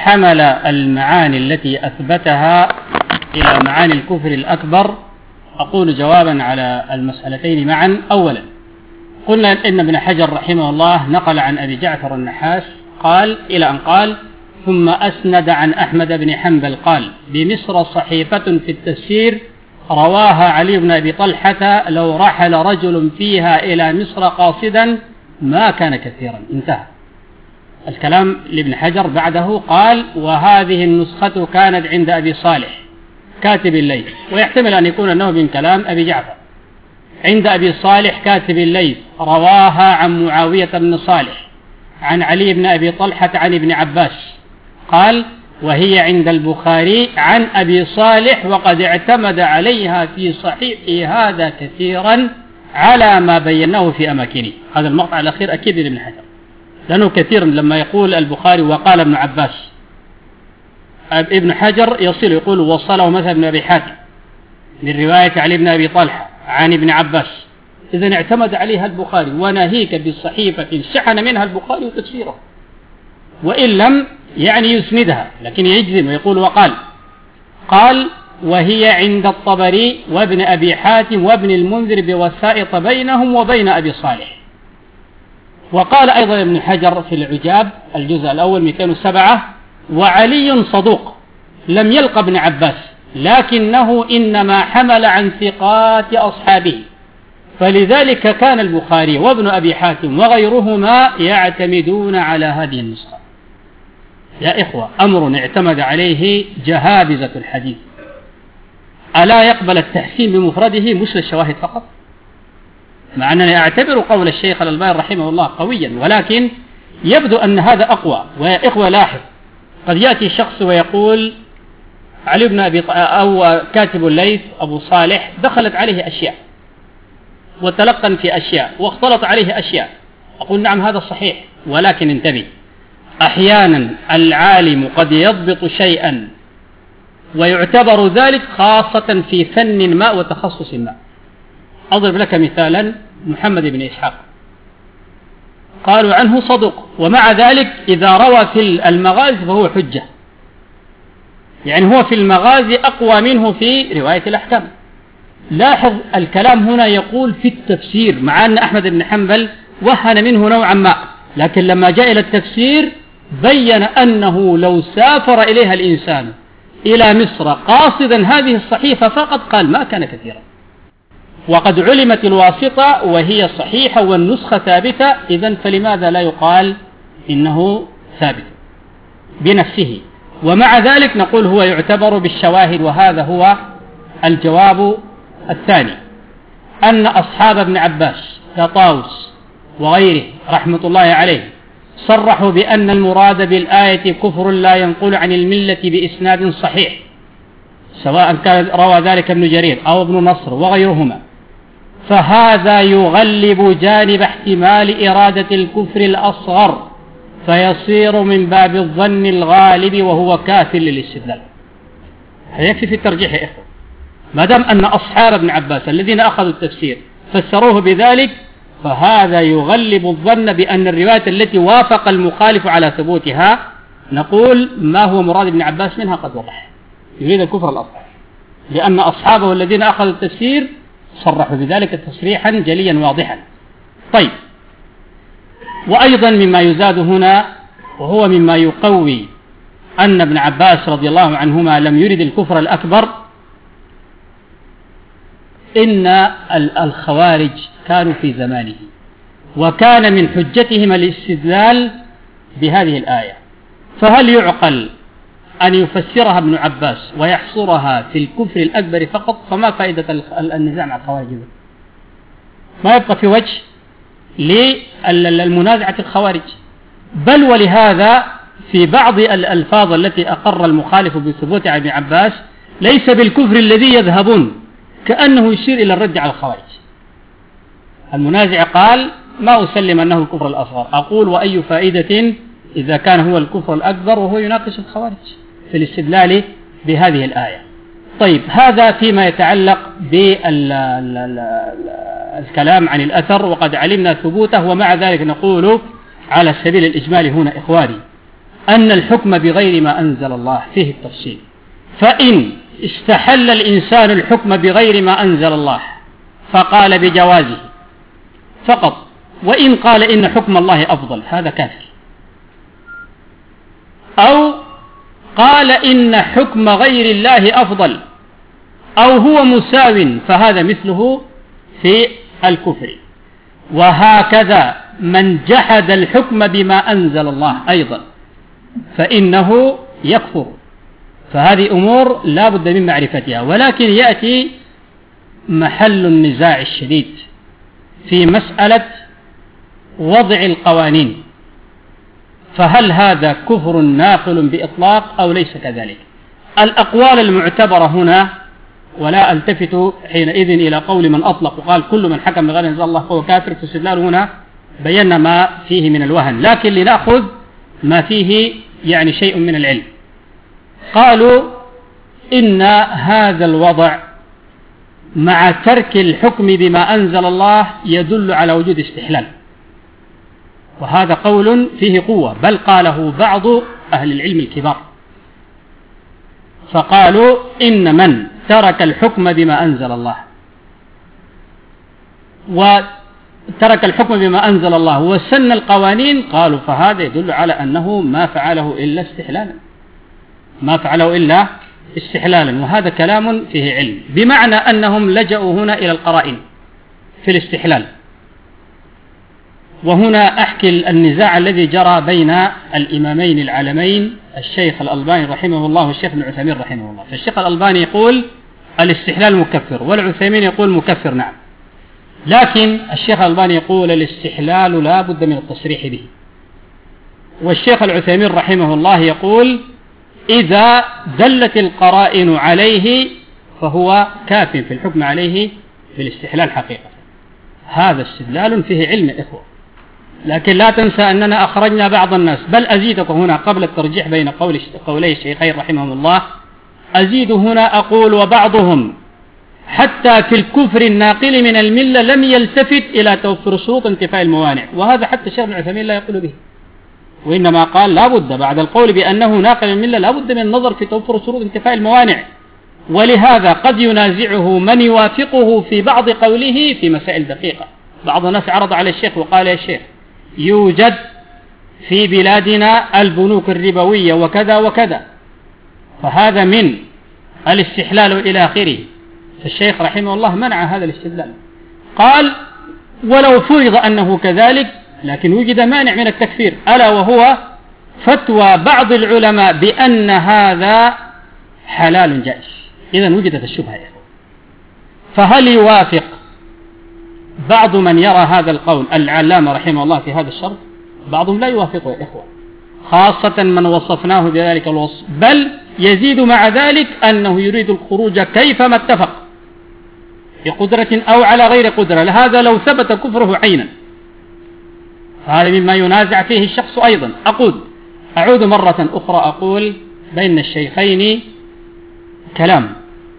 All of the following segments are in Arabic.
حمل المعاني التي أثبتها إلى معاني الكفر الأكبر. أقول جوابا على المسألتين معا. أولا، قلنا إن ابن حجر رحمه الله نقل عن أبي جعفر النحاس قال إلى أن قال: ثم أسند عن أحمد بن حنبل قال: بمصر صحيفة في التفسير رواها علي بن أبي طلحة لو رحل رجل فيها إلى مصر قاصدا ما كان كثيرا. انتهى الكلام لابن حجر. بعده قال: وهذه النسخة كانت عند أبي صالح كاتب الليث، ويحتمل أن يكون أنه من كلام أبي جعفر. عند أبي صالح كاتب الليث رواها عن معاوية بن صالح عن علي بن أبي طلحة عن ابن عباس قال: وهي عند البخاري عن أبي صالح وقد اعتمد عليها في صحيح هذا كثيرا على ما بيناه في أماكنه. هذا المقطع الأخير أكيد لابن حجر، لأنه كثيرا لما يقول البخاري وقال ابن عباس، ابن حجر يصل يقول وصله مثلا ابن أبي حاتم من رواية علي بن أبي طلحة عن ابن عباس. إذن اعتمد عليها البخاري، وناهيك بالصحيفة شحن منها البخاري وتفسيره، وإن لم يعني يسندها لكن يجزم ويقول وقال. قال: وهي عند الطبري وابن أبي حاتم وابن المنذر بوسائط بينهم وبين أبي صالح. وقال أيضا ابن حجر في العجاب الجزء الأول 207: وعلي صدوق لم يلق ابن عباس لكنه إنما حمل عن ثقات أصحابه، فلذلك كان البخاري وابن أبي حاتم وغيرهما يعتمدون على هذه النسخة. يا إخوة، أمر اعتمد عليه جهابزة الحديث، ألا يقبل التحسين بمفرده مش للشواهد فقط؟ مع أنني أعتبر قول الشيخ الألباني رحمه الله قويا، ولكن يبدو أن هذا أقوى. ويا إخوة لاحظ، قد يأتي شخص ويقول علي بن أبي أو كاتب الليث أبو صالح دخلت عليه أشياء وتلقن في أشياء واختلط عليه أشياء. أقول نعم هذا صحيح، ولكن انتبه، أحيانا العالم قد يضبط شيئا ويعتبر ذلك خاصة في فن ما وتخصص ما. أضرب لك مثالا: محمد بن إسحاق قالوا عنه صدوق، ومع ذلك إذا روى في المغازي فهو حجة، يعني هو في المغازي أقوى منه في رواية الأحكام. لاحظ الكلام هنا يقول في التفسير، مع أن أحمد بن حنبل وهن منه نوعا ما، لكن لما جاء إلى التفسير بين أنه لو سافر إليها الإنسان إلى مصر قاصدا هذه الصحيفة فقط قال ما كان كثيرا، وقد علمت الواسطة وهي صحيحة والنسخة ثابتة. إذن فلماذا لا يقال إنه ثابت بنفسه؟ ومع ذلك نقول هو يعتبر بالشواهد. وهذا هو الجواب الثاني، أن أصحاب ابن عباس كطاوس وغيره رحمة الله عليه صرحوا بأن المراد بالآية كفر لا ينقل عن الملة بإسناد صحيح، سواء كان روى ذلك ابن جرير أو ابن نصر وغيرهما، فهذا يغلب جانب احتمال إرادة الكفر الأصغر، فيصير من باب الظن الغالب وهو كاف للاستدلال. هذا يكفي في الترجيح يا إخوة. ما دام أن أصحاب ابن عباس الذين أخذوا التفسير فسروه بذلك، فهذا يغلب الظن بأن الرواية التي وافق المخالف على ثبوتها نقول ما هو مراد ابن عباس منها قد وضح، يريد الكفر الأصغر، لأن أصحابه الذين أخذوا التفسير صرحوا بذلك تصريحا جليا واضحا. طيب، وأيضا مما يزاد هنا وهو مما يقوي أن ابن عباس رضي الله عنهما لم يرد الكفر الأكبر، إن الخوارج كانوا في زمانه، وكان من حجتهم الاستدلال بهذه الآية. فهل يعقل أن يفسرها ابن عباس ويحصرها في الكفر الأكبر فقط؟ فما فائدة النزاع مع الخوارج؟ ما يبقى في وجه للمنازعة الخوارج. بل ولهذا في بعض الألفاظ التي أقر المخالف بثبوت ابن عباس ليس بالكفر الذي يذهبون، كأنه يشير إلى الرد على الخوارج. المنازع قال ما أسلم أنه الكفر الأصغر، أقول وأي فائدة إذا كان هو الكفر الأكبر وهو يناقش الخوارج في الاستدلال بهذه الآية. طيب، هذا فيما يتعلق بالكلام عن الأثر، وقد علمنا ثبوته، ومع ذلك نقول على سبيل الإجمال هنا إخواني أن الحكم بغير ما أنزل الله فيه التفصيل، فإن استحل الإنسان الحكم بغير ما أنزل الله فقال بجوازه فقط، وإن قال إن حكم الله أفضل هذا كافر، أو قال إن حكم غير الله أفضل أو هو مساو فهذا مثله في الكفر. وهكذا من جحد الحكم بما أنزل الله أيضا فإنه يكفر. فهذه أمور لا بد من معرفتها، ولكن يأتي محل النزاع الشديد في مسألة وضع القوانين، فهل هذا كفر ناقل بإطلاق أو ليس كذلك؟ الأقوال المعتبرة هنا، ولا ألتفت حينئذ إلى قول من أطلق وقال كل من حكم بغير أنزل الله فهو كافر، في استدلال هنا بينا ما فيه من الوهن، لكن لنأخذ ما فيه يعني شيء من العلم. قالوا إن هذا الوضع مع ترك الحكم بما أنزل الله يدل على وجود استحلال، وهذا قول فيه قوة، بل قاله بعض أهل العلم الكبار، فقالوا إن من ترك الحكم بما أنزل الله وترك الحكم بما أنزل الله وسن القوانين، قالوا فهذا يدل على أنه ما فعله إلا استحلالا، ما فعله إلا استحلالا، وهذا كلام فيه علم، بمعنى أنهم لجأوا هنا إلى القرائن في الاستحلال. وهنا أحكي النزاع الذي جرى بين الإمامين العالمين الشيخ الألباني رحمه الله والشيخ ابن عثيمين رحمه الله. فالشيخ الألباني يقول الاستحلال مكفر، والعثيمين يقول مكفر نعم، لكن الشيخ الألباني يقول الاستحلال لا بد من التصريح به، والشيخ العثيمين رحمه الله يقول إذا دلت القرائن عليه فهو كاف في الحكم عليه في الاستحلال حقيقة. هذا استدلال فيه علم إخوة، لكن لا تنسى أننا أخرجنا بعض الناس، بل أزيدك هنا قبل الترجيح بين قولي الشيخين رحمهم الله، أزيد هنا أقول وبعضهم حتى في الكفر الناقل من الملة لم يلتفت إلى توفر شروط انتفاء الموانع، وهذا حتى الشيخ ابن عثيمين لا يقول به، وإنما قال لا بد بعد القول بأنه ناقل من الملة لا بد من النظر في توفر شروط انتفاء الموانع، ولهذا قد ينازعه من يوافقه في بعض قوله في مسائل دقيقة. بعض الناس عرض على الشيخ وقال يا شيخ يوجد في بلادنا البنوك الربوية وكذا وكذا، فهذا من الاستحلال إلى آخره، فالشيخ رحمه الله منع هذا الاستدلال، قال ولو فرض أنه كذلك لكن وجد مانع من التكفير، ألا وهو فتوى بعض العلماء بأن هذا حلال جائز. إذن وجدت الشبهة يا إخوة، فهل يوافق بعض من يرى هذا القول العلامة رحمه الله في هذا الشرط؟ بعضهم لا يوافقه يا إخوة، خاصة من وصفناه بذلك الوصف، بل يزيد مع ذلك أنه يريد الخروج كيفما اتفق بقدرة أو على غير قدرة، لهذا لو ثبت كفره عينا، فهذا مما ينازع فيه الشخص أيضا. أعود مرة أخرى أقول بين الشيخين كلام،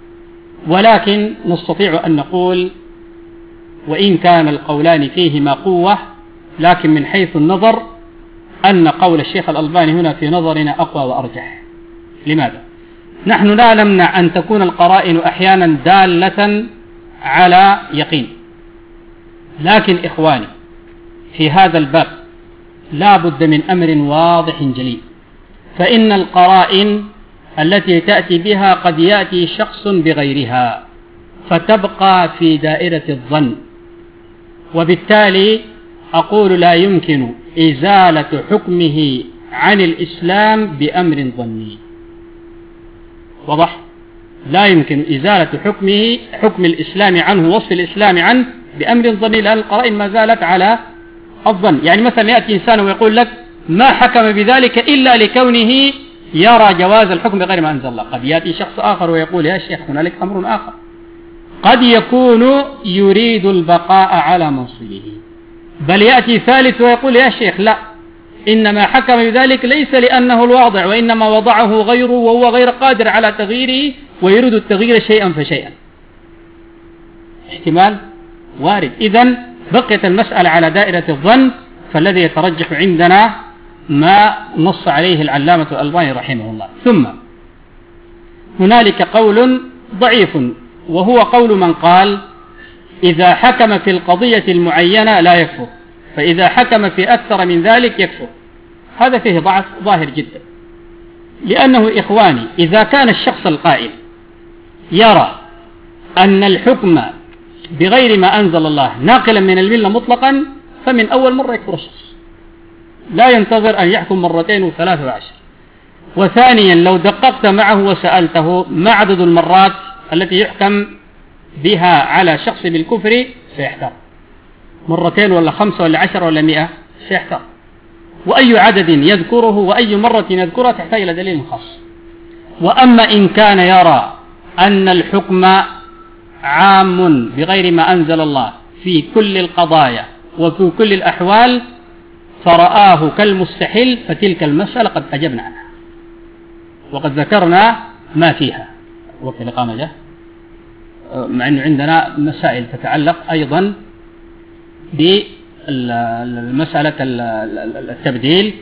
ولكن نستطيع أن نقول وإن كان القولان فيهما قوة، لكن من حيث النظر أن قول الشيخ الألباني هنا في نظرنا أقوى وأرجح. لماذا؟ نحن لا نمنع أن تكون القرائن أحيانا دالة على يقين، لكن إخواني في هذا الباب لا بد من أمر واضح جلي، فإن القرائن التي تأتي بها قد يأتي شخص بغيرها فتبقى في دائرة الظن، وبالتالي أقول لا يمكن إزالة حكمه عن الإسلام بأمر ظني. واضح؟ لا يمكن إزالة حكم الإسلام عنه، وصف الإسلام عنه بأمر ظني، لأن القرائن ما زالت على الظن. يعني مثلا يأتي إنسان ويقول لك ما حكم بذلك إلا لكونه يرى جواز الحكم بغير ما أنزل الله. قد يأتي شخص آخر ويقول يا شيخ هنالك أمر آخر، قد يكون يريد البقاء على منصبه، بل يأتي ثالث ويقول يا شيخ لا، إنما حكم بذلك ليس لأنه الواضع، وإنما وضعه غيره وهو غير قادر على تغييره ويريد التغيير شيئا فشيئا. احتمال وارد. إذن بقيت المسألة على دائرة الظن، فالذي يترجح عندنا ما نص عليه العلامة الألباني رحمه الله. ثم هنالك قول ضعيف، وهو قول من قال إذا حكم في القضية المعينة لا يكفر، فإذا حكم في أكثر من ذلك يكفر. هذا فيه ضعف ظاهر جدا، لأنه إخواني إذا كان الشخص القائل يرى أن الحكم بغير ما أنزل الله ناقلا من الملة مطلقا، فمن أول مرة يكفر الشخص، لا ينتظر أن يحكم مرتين وثلاث وعشر. وثانيا لو دققت معه وسألته ما عدد المرات التي يحكم بها على شخص بالكفر سيحتار، مرتين ولا 5 ولا 10 ولا 100، سيحتار. وأي عدد يذكره وأي مرة يذكرها تحتاج إلى دليل خاص. وأما إن كان يرى أن الحكم عام بغير ما أنزل الله في كل القضايا وفي كل الأحوال فرآه كالمستحيل، فتلك المسألة قد أجبنا عنها وقد ذكرنا ما فيها. وقت الإقامة جاء، مع أنه عندنا مسائل تتعلق أيضا بمسألة التبديل.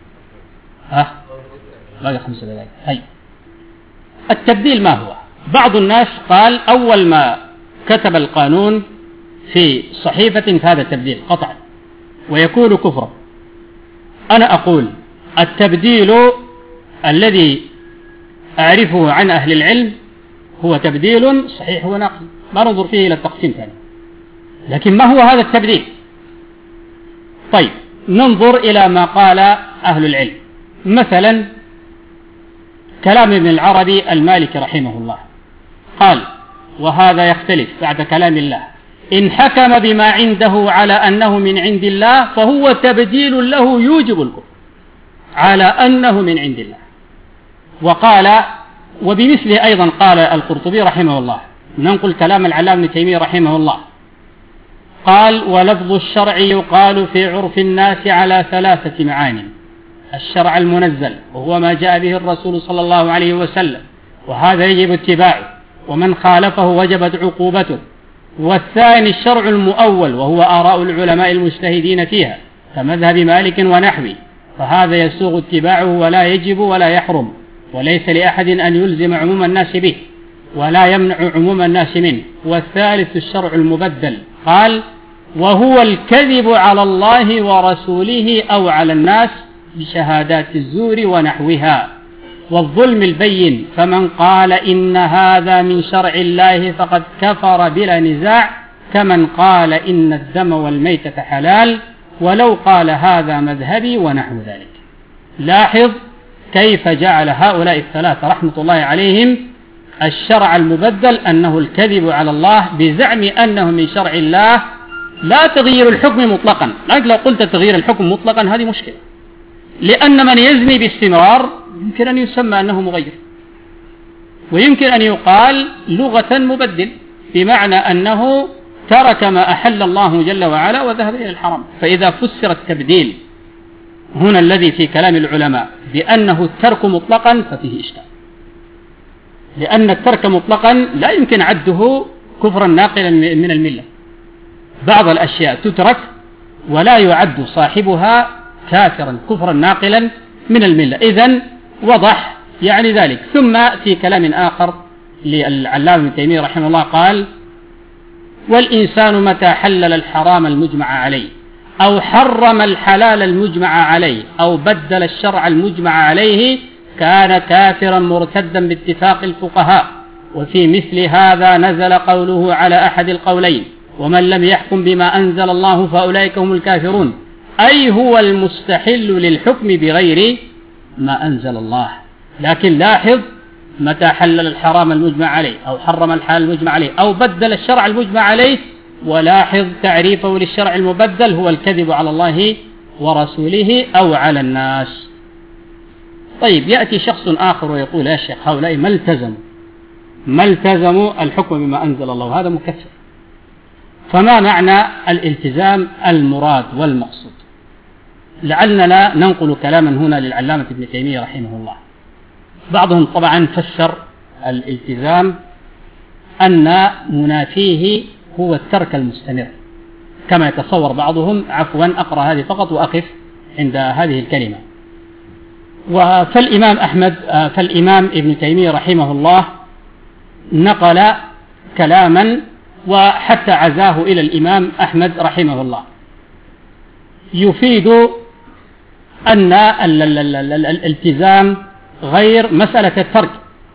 باقي 5 دقائق. هاي التبديل ما هو؟ بعض الناس قال أول ما كتب القانون في صحيفة فهذا تبديل قطعا ويكون كفرا. أنا أقول التبديل الذي أعرفه عن أهل العلم هو تبديل صحيح ونقل، ما ننظر فيه إلى التقسيم ثاني. لكن ما هو هذا التبديل؟ طيب ننظر إلى ما قال أهل العلم. مثلا كلام ابن العربي المالكي رحمه الله قال، وهذا يختلف بعد كلام الله: إن حكم بما عنده على أنه من عند الله فهو تبديل له يوجب الكفر على أنه من عند الله. وقال وبمثله أيضا قال القرطبي رحمه الله، ننقل كلام العلامة ابن تيمية رحمه الله، قال: ولفظ الشرع يقال في عرف الناس على 3 معاني: الشرع المنزل وهو ما جاء به الرسول صلى الله عليه وسلم، وهذا يجب اتباعه، ومن خالفه وجبت عقوبته. والثاني الشرع المؤول وهو آراء العلماء المجتهدين فيها كمذهب مالك ونحوه، فهذا يسوغ اتباعه ولا يجب ولا يحرم، وليس لأحد أن يلزم عموم الناس به ولا يمنع عموم الناس منه. والثالث الشرع المبدل، قال: وهو الكذب على الله ورسوله أو على الناس بشهادات الزور ونحوها والظلم البين، فمن قال إن هذا من شرع الله فقد كفر بلا نزاع، كمن قال إن الدم والميتة حلال ولو قال هذا مذهبي ونحو ذلك. لاحظ كيف جعل هؤلاء الثلاثة رحمة الله عليهم الشرع المبدل أنه الكذب على الله بزعم أنه من شرع الله، لا تغيير الحكم مطلقا. لكن لو قلت تغيير الحكم مطلقا هذه مشكلة، لأن من يزني باستمرار يمكن أن يسمى أنه مغير، ويمكن أن يقال لغة مبدل، بمعنى أنه ترك ما أحل الله جل وعلا وذهب إلى الحرام. فإذا فسر التبديل هنا الذي في كلام العلماء بأنه الترك مطلقا ففيه إشكال، لأن الترك مطلقا لا يمكن عده كفرا ناقلا من الملة. بعض الأشياء تترك ولا يعد صاحبها كافرا كفرا ناقلا من الملة. إذن وضح يعني ذلك. ثم في كلام آخر للعلامة ابن تيمية رحمه الله قال: والإنسان متى حلل الحرام المجمع عليه أو حرم الحلال المجمع عليه أو بدل الشرع المجمع عليه كان كافرا مرتدا باتفاق الفقهاء. وفي مثل هذا نزل قوله على أحد القولين: ومن لم يحكم بما أنزل الله فأولئك هم الكافرون، أي هو المستحل للحكم بغير ما أنزل الله. لكن لاحظ متى حلل الحرام المجمع عليه أو حرم الحلال المجمع عليه أو بدل الشرع المجمع عليه، ولاحظ تعريفه للشرع المبدل هو الكذب على الله ورسوله أو على الناس. طيب يأتي شخص آخر ويقول: يا شيخ هؤلاء ما التزموا الحكم بما أنزل الله، هذا مكفر. فما معنى الالتزام المراد والمقصود؟ لعلنا ننقل كلاما هنا للعلامة ابن تيمية رحمه الله. بعضهم طبعا فسر الالتزام أن منافيه هو الترك المستمر، كما يتصور بعضهم. عفوا أقرأ هذه فقط وأقف عند هذه الكلمة: فالإمام ابن تيمية رحمه الله نقل كلاما وحتى عزاه إلى الإمام أحمد رحمه الله يفيد أن الالتزام غير مسألة الترك.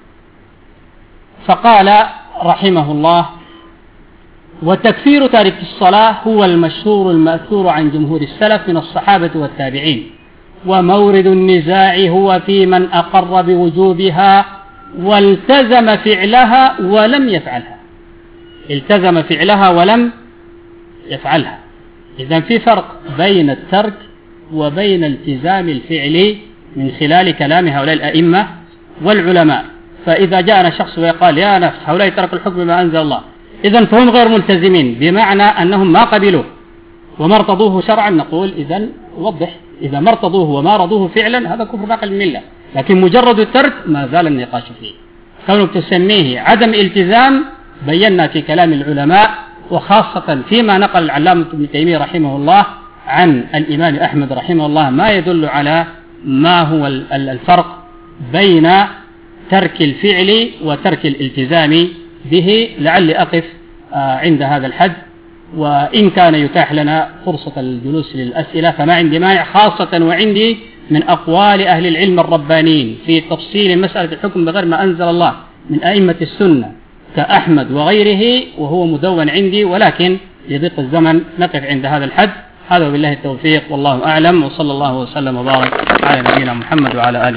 فقال رحمه الله: وتكفير تارك الصلاة هو المشهور المأثور عن جمهور السلف من الصحابة والتابعين، ومورد النزاع هو في من أقر بوجوبها والتزم فعلها ولم يفعلها. التزم فعلها ولم يفعلها. إذن في فرق بين الترك وبين التزام الفعل من خلال كلام هؤلاء الأئمة والعلماء. فإذا جاءنا شخص ويقال: يا نفس هؤلاء تركوا الحكم بما أنزل الله، إذن فهم غير ملتزمين، بمعنى أنهم ما قبلوه وما ارتضوه شرعا، نقول إذن وضح، إذا ما ارتضوه وما رضوه فعلا هذا كفر باقي الملة. لكن مجرد الترك ما زال النقاش فيه. كونك تسميه عدم التزام بينا في كلام العلماء، وخاصة فيما نقل العلامة ابن تيمية رحمه الله عن الإمام أحمد رحمه الله ما يدل على ما هو الفرق بين ترك الفعل وترك الالتزام به. لعلي أقف عند هذا الحد، وإن كان يتاح لنا فرصة الجلوس للأسئلة فما عندي مانع، خاصة وعندي من أقوال أهل العلم الربانيين في تفصيل مسألة الحكم بغير ما أنزل الله من أئمة السنة كأحمد وغيره، وهو مدون عندي، ولكن لضيق الزمن نقف عند هذا الحد. هذا وبالله التوفيق، والله أعلم، وصلى الله وسلم وبارك على نبينا محمد وعلى آله.